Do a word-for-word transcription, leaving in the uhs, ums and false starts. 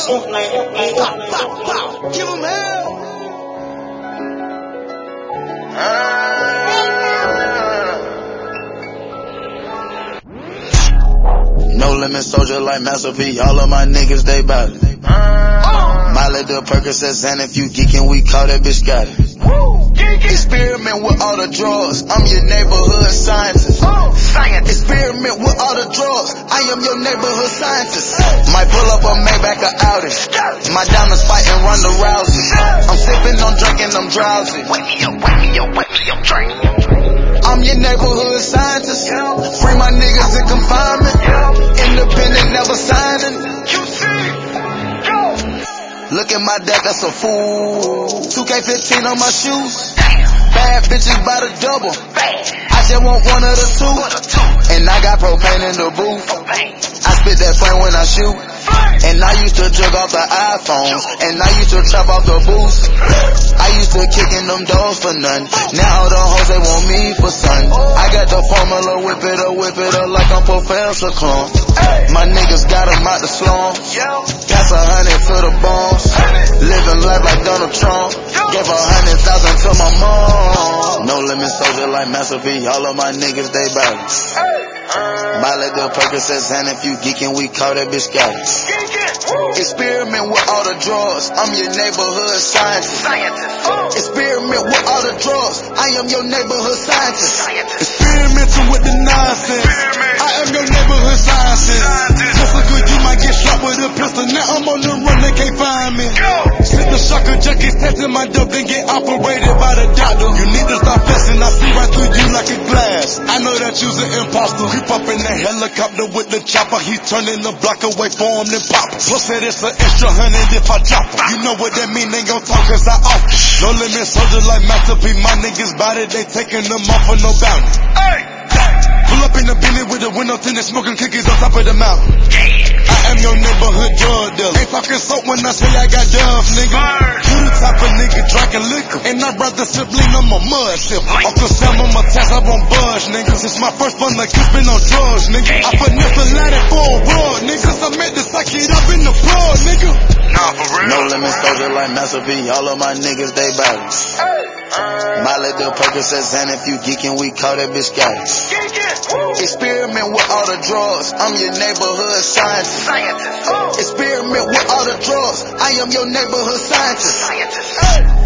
Pop, pop, pop. Give him hell. No limit soldier like Master P. All of my niggas, they bout it. Miley the Percocets, and if you geekin', we call that bitch got it. Experiment with all the drugs. I'm your neighborhood scientist. Experiment with all the drugs. I am your neighborhood scientist. Might pull up a Maybach or Audi. My diamonds fighting Ronda Rousey. I'm sipping, I'm drinking, I'm drowsy. Wake me up, wake me up, wake me up, drink. I'm your neighborhood scientist. Free my niggas in confinement. Independent, never signing. Look at my deck, that's a fool. two K fifteen on my shoes. Bad bitches by the double. I just want one of the two. And I got propane in the booth. I spit that flame when I shoot. And I used to jug off the iPhones. And I used to trap off the boost. I used to kick in them doors for none. Now all the hoes, they want me for son. I got the formula, whip it up, whip it up like I'm Professor Clump. My niggas got them out the slum. Pass a hundred for the bombs. Living life like Donald Trump. Gave a hundred thousand to my mom. No limit soldier like Master P. All of my niggas, they bout it. Miley the Percocets, and if you geekin', we call that bitch got it. Experiment with all the drugs. I'm your neighborhood scientist. Experiment with all the drugs. I am your neighborhood scientist. Experimenting with the nonsense. I am your neighborhood scientist. Just so good you might get shot with a pistol. Now I'm on the run, they can't find me. Sit the shocker junkies testing my dope, then get operated by the doctor. You need to stop flexing, I see right through you like a glass. I know that you's an imposter. Creep up in the helicopter with the chopper. He turning the block away for him, then pop. Plus said it's an extra hundred if I drop him. You know what that mean, they gon' talk cause I off. No limit soldier like Master P. My niggas bout it, they taking them off for no bounty. Pull up in the Bentley with the window tinted, smoking cookies on top of the mountain. I am your neighborhood drug dealer. Ain't talking soap when I say I got dove, nigga. You the type of nigga drinking liquor, and I brother sibling, I'm a mud sipper. Uncle Sam, I'm a test, I won't budge, nigga. Since my first fun, like kipping on drugs, nigga. I put nothing like it for a rug, nigga. Since I met this, I get up in the plug, nigga. Nah, for real. No limit soldier like Master P. All of my niggas, they bout it. Miley the Percocets, and if you geekin', we call that bitch got it. Experiment with all the drugs. I'm your neighborhood scientist. Experiment with all the drugs. I am your neighborhood scientist.